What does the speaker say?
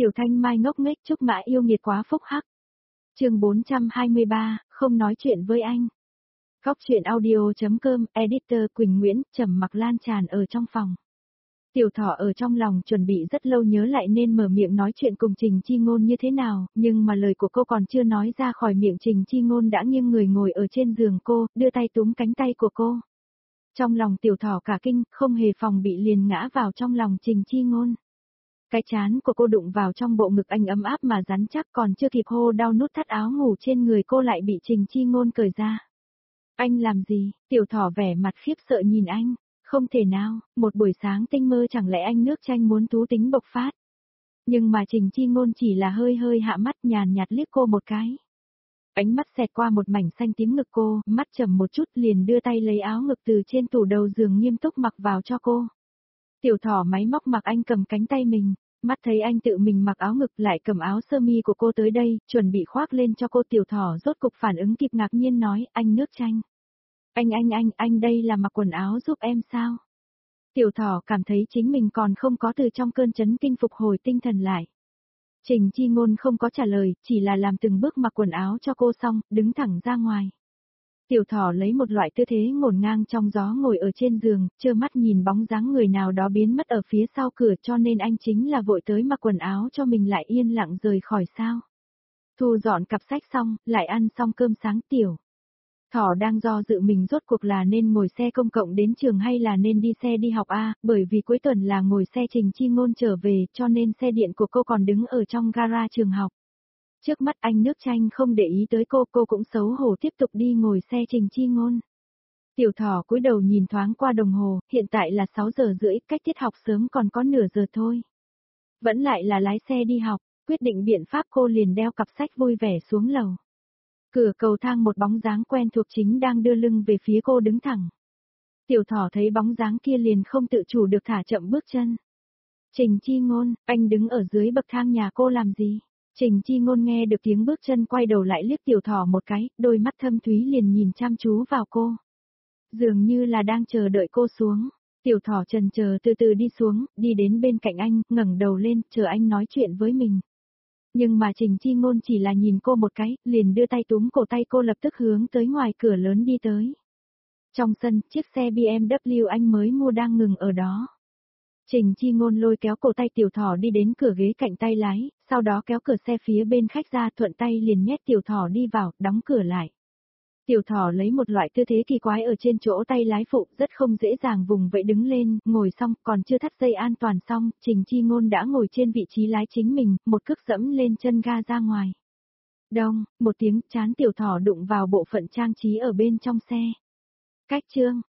Tiểu Thanh Mai ngốc nghếch chúc mã yêu nghiệt quá phúc hắc. Chương 423, không nói chuyện với anh. Góc truyện audio.com, editor Quỳnh Nguyễn, Trầm Mặc lan tràn ở trong phòng. Tiểu Thỏ ở trong lòng chuẩn bị rất lâu nhớ lại nên mở miệng nói chuyện cùng Trình Chi Ngôn như thế nào, nhưng mà lời của cô còn chưa nói ra khỏi miệng Trình Chi Ngôn đã nghiêng người ngồi ở trên giường cô, đưa tay túm cánh tay của cô. Trong lòng Tiểu Thỏ cả kinh, không hề phòng bị liền ngã vào trong lòng Trình Chi Ngôn. Cái trán của cô đụng vào trong bộ ngực anh ấm áp mà rắn chắc, còn chưa kịp hô đau, nút thắt áo ngủ trên người cô lại bị Trình Chi Ngôn cởi ra. Anh làm gì? Tiểu Thỏ vẻ mặt khiếp sợ nhìn anh. Không thể nào, một buổi sáng tinh mơ chẳng lẽ anh nước chanh muốn thú tính bộc phát. Nhưng mà Trình Chi Ngôn chỉ là hơi hơi hạ mắt nhàn nhạt liếc cô một cái. Ánh mắt xẹt qua một mảnh xanh tím ngực cô, mắt trầm một chút liền đưa tay lấy áo ngực từ trên tủ đầu giường nghiêm túc mặc vào cho cô. Tiểu Thỏ máy móc mặc anh cầm cánh tay mình, mắt thấy anh tự mình mặc áo ngực lại cầm áo sơ mi của cô tới đây, chuẩn bị khoác lên cho cô. Tiểu Thỏ rốt cục phản ứng kịp ngạc nhiên nói, anh nước chanh. Anh đây là mặc quần áo giúp em sao? Tiểu Thỏ cảm thấy chính mình còn không có từ trong cơn chấn kinh phục hồi tinh thần lại. Trình Chi Ngôn không có trả lời, chỉ là làm từng bước mặc quần áo cho cô xong, đứng thẳng ra ngoài. Tiểu Thỏ lấy một loại tư thế ngổn ngang trong gió ngồi ở trên giường, trơ mắt nhìn bóng dáng người nào đó biến mất ở phía sau cửa, cho nên anh chính là vội tới mặc quần áo cho mình lại yên lặng rời khỏi sao. Thu dọn cặp sách xong, lại ăn xong cơm sáng. Tiểu Thỏ đang do dự mình rốt cuộc là nên ngồi xe công cộng đến trường hay là nên đi xe đi học bởi vì cuối tuần là ngồi xe Trình Chi Ngôn trở về, cho nên xe điện của cô còn đứng ở trong gara trường học. Trước mắt anh nước chanh không để ý tới cô cũng xấu hổ tiếp tục đi ngồi xe Trình Chi Ngôn. Tiểu Thỏ cúi đầu nhìn thoáng qua đồng hồ, hiện tại là 6 giờ rưỡi, cách tiết học sớm còn có nửa giờ thôi. Vẫn lại là lái xe đi học, quyết định biện pháp cô liền đeo cặp sách vui vẻ xuống lầu. Cửa cầu thang một bóng dáng quen thuộc chính đang đưa lưng về phía cô đứng thẳng. Tiểu Thỏ thấy bóng dáng kia liền không tự chủ được thả chậm bước chân. Trình Chi Ngôn, anh đứng ở dưới bậc thang nhà cô làm gì? Trình Chi Ngôn nghe được tiếng bước chân quay đầu lại liếc Tiểu Thỏ một cái, đôi mắt thâm thúy liền nhìn chăm chú vào cô. Dường như là đang chờ đợi cô xuống. Tiểu Thỏ chần chờ từ từ đi xuống, đi đến bên cạnh anh, ngẩng đầu lên, chờ anh nói chuyện với mình. Nhưng mà Trình Chi Ngôn chỉ là nhìn cô một cái, liền đưa tay túm cổ tay cô lập tức hướng tới ngoài cửa lớn đi tới. Trong sân, chiếc xe BMW anh mới mua đang ngừng ở đó. Trình Chi Ngôn lôi kéo cổ tay Tiểu Thỏ đi đến cửa ghế cạnh tay lái, sau đó kéo cửa xe phía bên khách ra, thuận tay liền nhét Tiểu Thỏ đi vào, đóng cửa lại. Tiểu Thỏ lấy một loại tư thế kỳ quái ở trên chỗ tay lái phụ, rất không dễ dàng vùng vẫy đứng lên, ngồi xong, còn chưa thắt dây an toàn xong, Trình Chi Ngôn đã ngồi trên vị trí lái chính mình, một cước dẫm lên chân ga ra ngoài. Đong, một tiếng, trán Tiểu Thỏ đụng vào bộ phận trang trí ở bên trong xe. Cách chương,